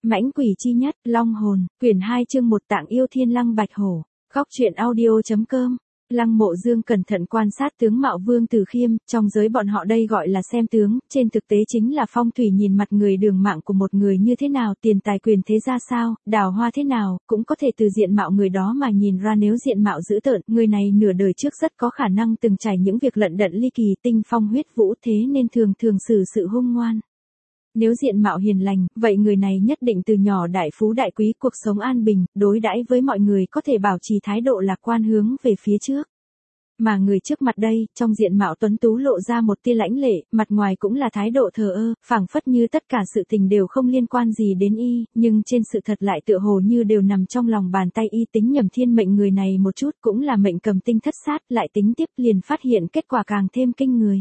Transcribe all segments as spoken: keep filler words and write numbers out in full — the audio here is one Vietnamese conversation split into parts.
Mãnh quỷ chi nhất, Long hồn, quyển hai chương một Tạng yêu thiên lăng bạch hổ. Góc truyện audio.com. Lăng Mộ Dương cẩn thận quan sát tướng mạo Vương Tử Khiêm, trong giới bọn họ đây gọi là xem tướng, trên thực tế chính là phong thủy nhìn mặt người đường mạng của một người như thế nào, tiền tài quyền thế ra sao, đào hoa thế nào, cũng có thể từ diện mạo người đó mà nhìn ra nếu diện mạo dữ tợn, người này nửa đời trước rất có khả năng từng trải những việc lận đận ly kỳ tinh phong huyết vũ thế nên thường thường xử sự hung ngoan. Nếu diện mạo hiền lành, vậy người này nhất định từ nhỏ đại phú đại quý, cuộc sống an bình, đối đãi với mọi người có thể bảo trì thái độ lạc quan hướng về phía trước. Mà người trước mặt đây, trong diện mạo tuấn tú lộ ra một tia lãnh lệ, mặt ngoài cũng là thái độ thờ ơ, phảng phất như tất cả sự tình đều không liên quan gì đến y, nhưng trên sự thật lại tựa hồ như đều nằm trong lòng bàn tay y. Tính nhầm thiên mệnh người này một chút cũng là mệnh cầm tinh thất sát, lại tính tiếp liền phát hiện kết quả càng thêm kinh người.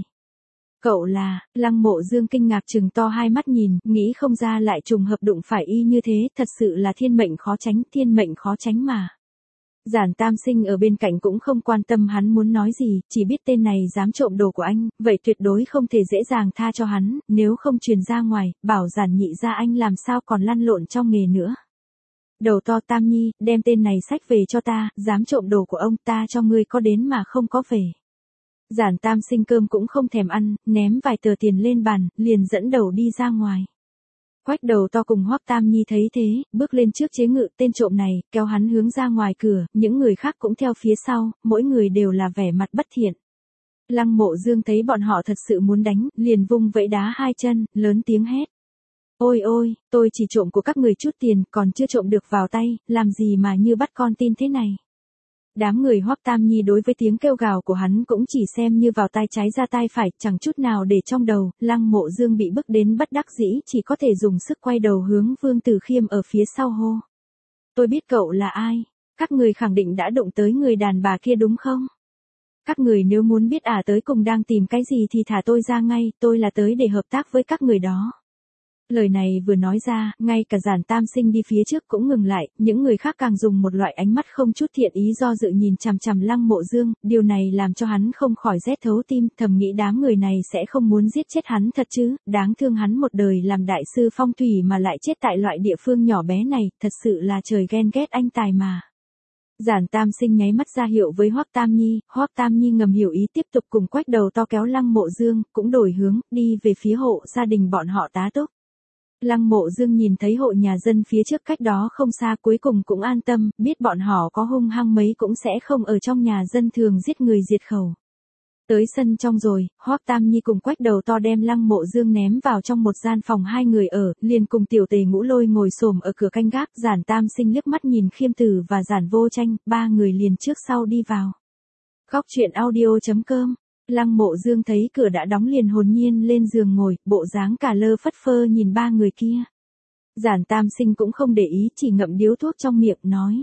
Cậu là, Lăng Mộ Dương kinh ngạc trừng to hai mắt nhìn, nghĩ không ra lại trùng hợp đụng phải y như thế, thật sự là thiên mệnh khó tránh, thiên mệnh khó tránh mà. Giản Tam Sinh ở bên cạnh cũng không quan tâm hắn muốn nói gì, chỉ biết tên này dám trộm đồ của anh, vậy tuyệt đối không thể dễ dàng tha cho hắn, nếu không truyền ra ngoài, bảo Giản nhị ra anh làm sao còn lăn lộn trong nghề nữa. Đầu to Tam Nhi, đem tên này xách về cho ta, dám trộm đồ của ông ta cho ngươi có đến mà không có về. Giản Tam Sinh cơm cũng không thèm ăn, ném vài tờ tiền lên bàn, liền dẫn đầu đi ra ngoài. Quách Đầu To cùng Hoắc Tam Nhi thấy thế, bước lên trước chế ngự tên trộm này, kéo hắn hướng ra ngoài cửa, những người khác cũng theo phía sau, mỗi người đều là vẻ mặt bất thiện. Lăng Mộ Dương thấy bọn họ thật sự muốn đánh, liền vung vẫy đá hai chân, lớn tiếng hét. Ôi ôi, tôi chỉ trộm của các người chút tiền, còn chưa trộm được vào tay, làm gì mà như bắt con tin thế này. Đám người Hoắc Tam Nhi đối với tiếng kêu gào của hắn cũng chỉ xem như vào tai trái ra tai phải, chẳng chút nào để trong đầu. Lăng Mộ Dương bị bức đến bất đắc dĩ, chỉ có thể dùng sức quay đầu hướng Vương Tử Khiêm ở phía sau hô. Tôi biết cậu là ai, các người khẳng định đã đụng tới người đàn bà kia đúng không? Các người nếu muốn biết à tới cùng đang tìm cái gì thì thả tôi ra ngay, tôi là tới để hợp tác với các người đó. Lời này vừa nói ra, ngay cả Giản Tam Sinh đi phía trước cũng ngừng lại, những người khác càng dùng một loại ánh mắt không chút thiện ý do dự nhìn chằm chằm Lăng Mộ Dương, điều này làm cho hắn không khỏi rét thấu tim, thầm nghĩ đám người này sẽ không muốn giết chết hắn thật chứ, đáng thương hắn một đời làm đại sư phong thủy mà lại chết tại loại địa phương nhỏ bé này, thật sự là trời ghen ghét anh tài mà. Giản Tam Sinh nháy mắt ra hiệu với Hoắc Tam Nhi, Hoắc Tam Nhi ngầm hiểu ý tiếp tục cùng Quách Đầu To kéo Lăng Mộ Dương, cũng đổi hướng, đi về phía hộ gia đình bọn họ tá túc. Lăng Mộ Dương nhìn thấy hộ nhà dân phía trước cách đó không xa cuối cùng cũng an tâm, biết bọn họ có hung hăng mấy cũng sẽ không ở trong nhà dân thường giết người diệt khẩu. Tới sân trong rồi, Hoắc Tam Nhi cùng Quách Đầu To đem Lăng Mộ Dương ném vào trong một gian phòng hai người ở, liền cùng Tiểu Tề Ngũ Lôi ngồi xổm ở cửa canh gác. Giản Tam Sinh liếc mắt nhìn Khiêm Tử và Giản Vô Tranh, ba người liền trước sau đi vào. Góc truyện audio.com. Lăng Mộ Dương thấy cửa đã đóng liền hồn nhiên lên giường ngồi, bộ dáng cả lơ phất phơ nhìn ba người kia. Giản Tam Sinh cũng không để ý, chỉ ngậm điếu thuốc trong miệng, nói.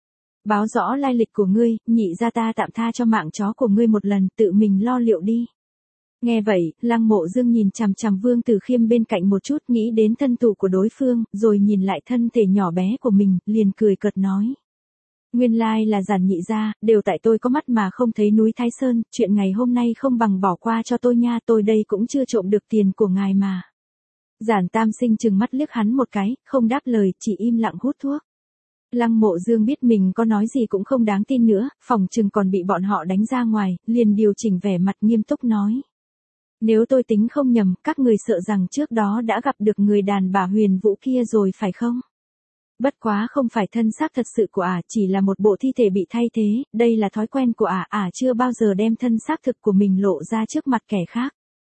Báo rõ lai lịch của ngươi, nhị ra ta tạm tha cho mạng chó của ngươi một lần, tự mình lo liệu đi. Nghe vậy, Lăng Mộ Dương nhìn chằm chằm Vương Tử Khiêm bên cạnh một chút, nghĩ đến thân thủ của đối phương, rồi nhìn lại thân thể nhỏ bé của mình, liền cười cợt nói. Nguyên lai là Giản nhị gia, đều tại tôi có mắt mà không thấy núi Thái Sơn, chuyện ngày hôm nay không bằng bỏ qua cho tôi nha, tôi đây cũng chưa trộm được tiền của ngài mà. Giản Tam Sinh trừng mắt liếc hắn một cái, không đáp lời, chỉ im lặng hút thuốc. Lăng Mộ Dương biết mình có nói gì cũng không đáng tin nữa, phòng chừng còn bị bọn họ đánh ra ngoài, liền điều chỉnh vẻ mặt nghiêm túc nói. Nếu tôi tính không nhầm, các người sợ rằng trước đó đã gặp được người đàn bà Huyền Vũ kia rồi phải không? Bất quá không phải thân xác thật sự của ả, à, chỉ là một bộ thi thể bị thay thế, đây là thói quen của ả, à, ả à, chưa bao giờ đem thân xác thực của mình lộ ra trước mặt kẻ khác.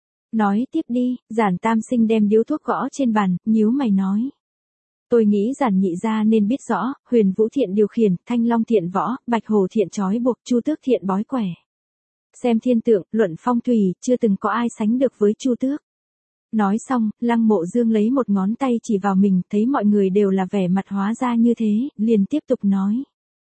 Nói tiếp đi, Giản Tam Sinh đem điếu thuốc gõ trên bàn, nhíu mày nói. Tôi nghĩ Giản nhị gia nên biết rõ, Huyền Vũ thiện điều khiển, Thanh Long thiện võ, Bạch Hổ thiện trói buộc, Chu Tước thiện bói quẻ. Xem thiên tượng, luận phong thủy, chưa từng có ai sánh được với Chu Tước. Nói xong, Lăng Mộ Dương lấy một ngón tay chỉ vào mình, thấy mọi người đều là vẻ mặt hóa ra như thế, liền tiếp tục nói.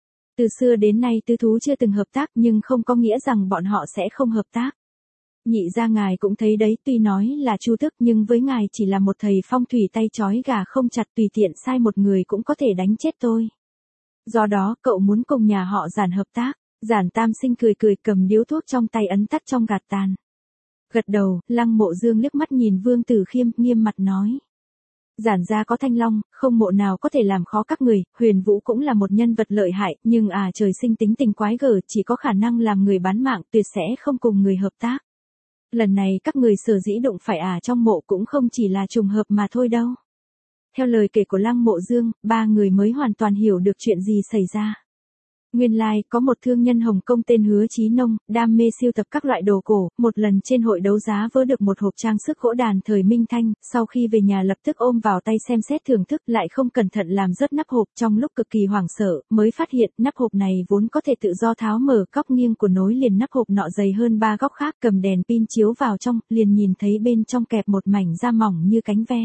Từ xưa đến nay tứ thú chưa từng hợp tác nhưng không có nghĩa rằng bọn họ sẽ không hợp tác. Nhị gia ngài cũng thấy đấy, tuy nói là Chu Tước nhưng với ngài chỉ là một thầy phong thủy tay trói gà không chặt, tùy tiện sai một người cũng có thể đánh chết tôi. Do đó cậu muốn cùng nhà họ Giản hợp tác. Giản Tam Sinh cười cười cầm điếu thuốc trong tay ấn tắt trong gạt tàn. Gật đầu, Lăng Mộ Dương liếc mắt nhìn Vương Tử Khiêm, nghiêm mặt nói. Giản gia có Thanh Long, không mộ nào có thể làm khó các người, Huyền Vũ cũng là một nhân vật lợi hại, nhưng à trời sinh tính tình quái gở, chỉ có khả năng làm người bán mạng, tuyệt sẽ không cùng người hợp tác. Lần này các người sở dĩ đụng phải à trong mộ cũng không chỉ là trùng hợp mà thôi đâu. Theo lời kể của Lăng Mộ Dương, ba người mới hoàn toàn hiểu được chuyện gì xảy ra. Nguyên lai, like, có một thương nhân Hồng Kông tên Hứa Chí Nông, đam mê sưu tập các loại đồ cổ, một lần trên hội đấu giá vớ được một hộp trang sức gỗ đàn thời Minh Thanh, sau khi về nhà lập tức ôm vào tay xem xét thưởng thức lại không cẩn thận làm rớt nắp hộp, trong lúc cực kỳ hoảng sợ, mới phát hiện nắp hộp này vốn có thể tự do tháo mở, góc nghiêng của nối liền nắp hộp nọ dày hơn ba góc khác, cầm đèn pin chiếu vào trong, liền nhìn thấy bên trong kẹp một mảnh da mỏng như cánh ve.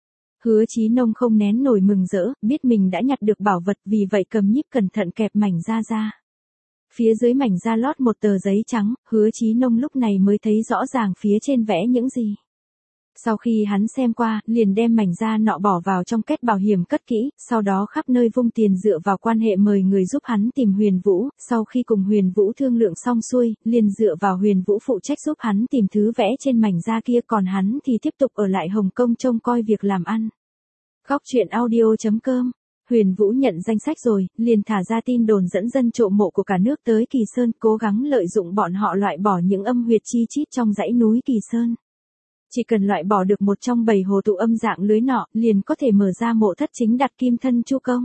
Hứa Chí Nông không nén nổi mừng rỡ, biết mình đã nhặt được bảo vật, vì vậy cầm nhíp cẩn thận kẹp mảnh da ra. Phía dưới mảnh da lót một tờ giấy trắng, Hứa Chí Nông lúc này mới thấy rõ ràng phía trên vẽ những gì. Sau khi hắn xem qua, liền đem mảnh da nọ bỏ vào trong két bảo hiểm cất kỹ, sau đó khắp nơi vung tiền dựa vào quan hệ mời người giúp hắn tìm Huyền Vũ, sau khi cùng Huyền Vũ thương lượng xong xuôi, liền dựa vào Huyền Vũ phụ trách giúp hắn tìm thứ vẽ trên mảnh da kia, còn hắn thì tiếp tục ở lại Hồng Kông trông coi việc làm ăn. Góc truyện audio chấm com. Huyền Vũ nhận danh sách rồi, liền thả ra tin đồn dẫn dân trộm mộ của cả nước tới Kỳ Sơn, cố gắng lợi dụng bọn họ loại bỏ những âm huyệt chi chít trong dãy núi Kỳ Sơn. Chỉ cần loại bỏ được một trong bảy hồ tụ âm dạng lưới nọ, liền có thể mở ra mộ thất chính đặt kim thân Chu Công.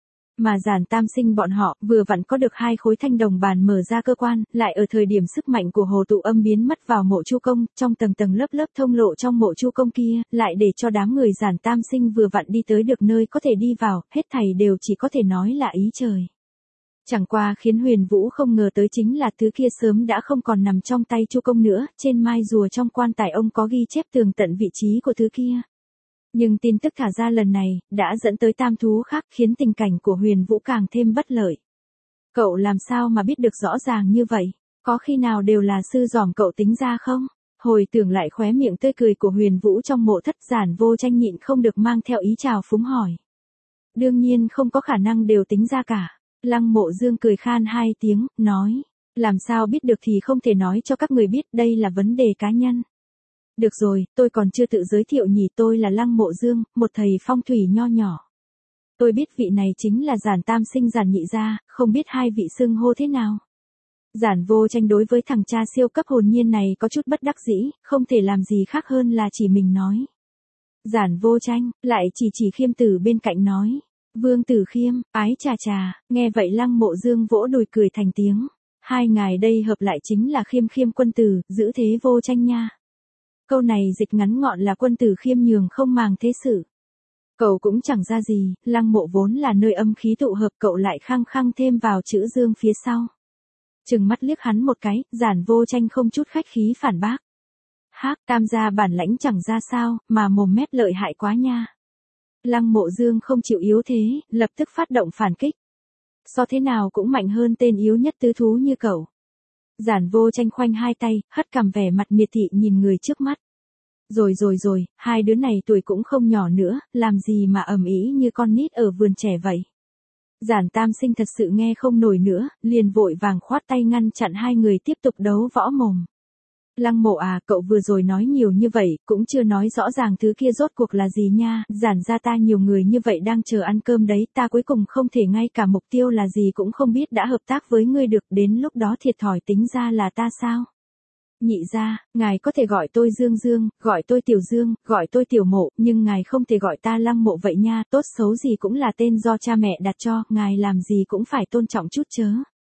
Mà Giản Tam Sinh bọn họ, vừa vặn có được hai khối thanh đồng bàn mở ra cơ quan, lại ở thời điểm sức mạnh của hồ tụ âm biến mất vào mộ Chu Công, trong tầng tầng lớp lớp thông lộ trong mộ Chu Công kia, lại để cho đám người Giản Tam Sinh vừa vặn đi tới được nơi có thể đi vào, hết thảy đều chỉ có thể nói là ý trời. Chẳng qua khiến Huyền Vũ không ngờ tới chính là thứ kia sớm đã không còn nằm trong tay Chu Công nữa, trên mai rùa trong quan tài ông có ghi chép tường tận vị trí của thứ kia. Nhưng tin tức thả ra lần này, đã dẫn tới tam thú khác, khiến tình cảnh của Huyền Vũ càng thêm bất lợi. Cậu làm sao mà biết được rõ ràng như vậy? Có khi nào đều là sư giỏm cậu tính ra không? Hồi tưởng lại khóe miệng tươi cười của Huyền Vũ trong mộ thất, Giản Vô Tranh nhịn không được mang theo ý chào phúng hỏi. Đương nhiên không có khả năng đều tính ra cả. Lăng Mộ Dương cười khan hai tiếng, nói. Làm sao biết được thì không thể nói cho các người biết, đây là vấn đề cá nhân. Được rồi, tôi còn chưa tự giới thiệu nhỉ, tôi là Lăng Mộ Dương, một thầy phong thủy nho nhỏ. Tôi biết vị này chính là Giản Tam Sinh Giản nhị gia, không biết hai vị xưng hô thế nào. Giản Vô Tranh đối với thằng cha siêu cấp hồn nhiên này có chút bất đắc dĩ, không thể làm gì khác hơn là chỉ mình nói. Giản Vô Tranh, lại chỉ chỉ Khiêm Tử bên cạnh nói. Vương Tử Khiêm, ái chà chà, nghe vậy Lăng Mộ Dương vỗ đùi cười thành tiếng. Hai ngài đây hợp lại chính là Khiêm Khiêm quân tử, giữ thế Vô Tranh nha. Câu này dịch ngắn gọn là quân tử khiêm nhường không màng thế sự. Cậu cũng chẳng ra gì, Lăng mộ vốn là nơi âm khí tụ hợp, cậu lại khăng khăng thêm vào chữ dương phía sau. Trừng mắt liếc hắn một cái, Giản Vô Tranh không chút khách khí phản bác. Hác, tam gia bản lãnh chẳng ra sao, mà mồm mép lợi hại quá nha. Lăng Mộ Dương không chịu yếu thế, lập tức phát động phản kích. So thế nào cũng mạnh hơn tên yếu nhất tứ thú như cậu. Giản Vô Tranh khoanh hai tay, hất cằm vẻ mặt miệt thị nhìn người trước mắt. Rồi rồi rồi, hai đứa này tuổi cũng không nhỏ nữa, làm gì mà ầm ĩ như con nít ở vườn trẻ vậy. Giản Tam Sinh thật sự nghe không nổi nữa, liền vội vàng khoát tay ngăn chặn hai người tiếp tục đấu võ mồm. Lăng Mộ à, cậu vừa rồi nói nhiều như vậy, cũng chưa nói rõ ràng thứ kia rốt cuộc là gì nha, Giản gia ta nhiều người như vậy đang chờ ăn cơm đấy, ta cuối cùng không thể ngay cả mục tiêu là gì cũng không biết đã hợp tác với ngươi được, đến lúc đó thiệt thòi tính ra là ta sao? Nhị gia, ngài có thể gọi tôi Dương Dương, gọi tôi Tiểu Dương, gọi tôi Tiểu Mộ, nhưng ngài không thể gọi ta Lăng Mộ vậy nha, tốt xấu gì cũng là tên do cha mẹ đặt cho, ngài làm gì cũng phải tôn trọng chút chớ.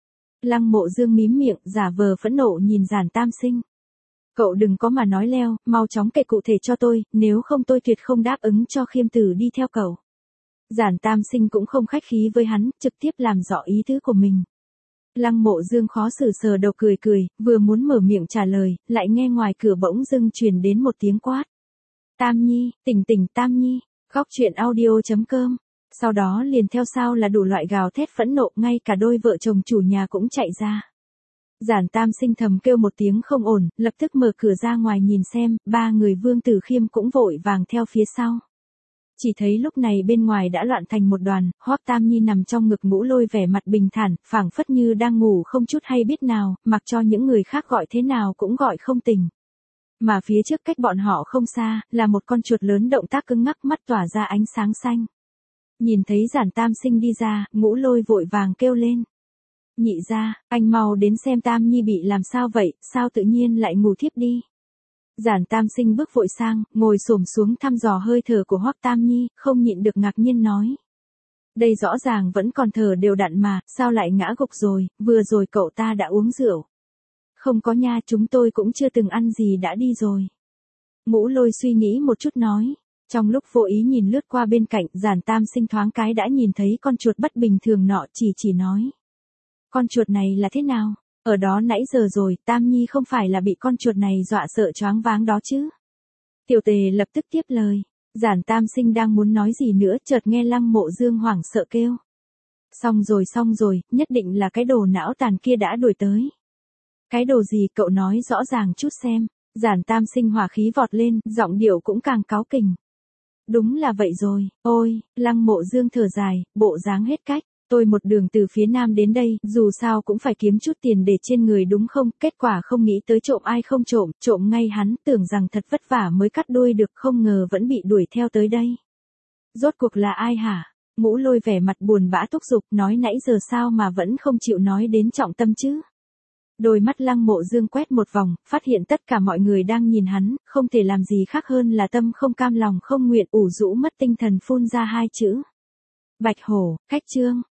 Lăng Mộ Dương mím miệng, giả vờ phẫn nộ nhìn Giản Tam Sinh. Cậu đừng có mà nói leo, mau chóng kể cụ thể cho tôi, nếu không tôi tuyệt không đáp ứng cho Khiêm Tử đi theo cậu. Giản Tam Sinh cũng không khách khí với hắn, trực tiếp làm rõ ý tứ của mình. Lăng Mộ Dương khó xử sờ đầu cười cười, vừa muốn mở miệng trả lời, lại nghe ngoài cửa bỗng dưng truyền đến một tiếng quát. Tam Nhi, tỉnh tỉnh Tam Nhi, góc truyện audio chấm com. Sau đó liền theo sau là đủ loại gào thét phẫn nộ, ngay cả đôi vợ chồng chủ nhà cũng chạy ra. Giản Tam Sinh thầm kêu một tiếng không ổn, lập tức mở cửa ra ngoài nhìn xem, ba người Vương Tử Khiêm cũng vội vàng theo phía sau. Chỉ thấy lúc này bên ngoài đã loạn thành một đoàn, Hoắc Tam Nhi nằm trong ngực Ngũ Lôi vẻ mặt bình thản, phảng phất như đang ngủ không chút hay biết nào, mặc cho những người khác gọi thế nào cũng gọi không tỉnh. Mà phía trước cách bọn họ không xa, là một con chuột lớn động tác cứng ngắc mắt tỏa ra ánh sáng xanh. Nhìn thấy Giản Tam Sinh đi ra, Ngũ Lôi vội vàng kêu lên. Nhị gia, anh mau đến xem Tam Nhi bị làm sao vậy, sao tự nhiên lại ngủ thiếp đi. Giản Tam Sinh bước vội sang, ngồi xổm xuống thăm dò hơi thở của Hoắc Tam Nhi, không nhịn được ngạc nhiên nói. Đây rõ ràng vẫn còn thở đều đặn mà, sao lại ngã gục rồi, vừa rồi cậu ta đã uống rượu. Không có nha, chúng tôi cũng chưa từng ăn gì đã đi rồi. Ngũ Lôi suy nghĩ một chút nói. Trong lúc vô ý nhìn lướt qua bên cạnh, Giản Tam Sinh thoáng cái đã nhìn thấy con chuột bất bình thường nọ, chỉ chỉ nói. Con chuột này là thế nào? Ở đó nãy giờ rồi, Tam Nhi không phải là bị con chuột này dọa sợ choáng váng đó chứ? Tiểu Tề lập tức tiếp lời. Giản Tam Sinh đang muốn nói gì nữa, chợt nghe Lăng Mộ Dương hoảng sợ kêu. Xong rồi xong rồi, nhất định là cái đồ não tàn kia đã đuổi tới. Cái đồ gì cậu nói rõ ràng chút xem. Giản Tam Sinh hỏa khí vọt lên, giọng điệu cũng càng cáu kỉnh. Đúng là vậy rồi, ôi, Lăng Mộ Dương thở dài, bộ dáng hết cách. Tôi một đường từ phía nam đến đây, dù sao cũng phải kiếm chút tiền để trên người đúng không, kết quả không nghĩ tới trộm ai không trộm, trộm ngay hắn, tưởng rằng thật vất vả mới cắt đuôi được, không ngờ vẫn bị đuổi theo tới đây. Rốt cuộc là ai hả? Ngũ Lôi vẻ mặt buồn bã thúc giục, nói nãy giờ sao mà vẫn không chịu nói đến trọng tâm chứ. Đôi mắt Lăng Mộ Dương quét một vòng, phát hiện tất cả mọi người đang nhìn hắn, không thể làm gì khác hơn là tâm không cam lòng không nguyện, ủ rũ mất tinh thần phun ra hai chữ. Bạch Hổ, khách trương.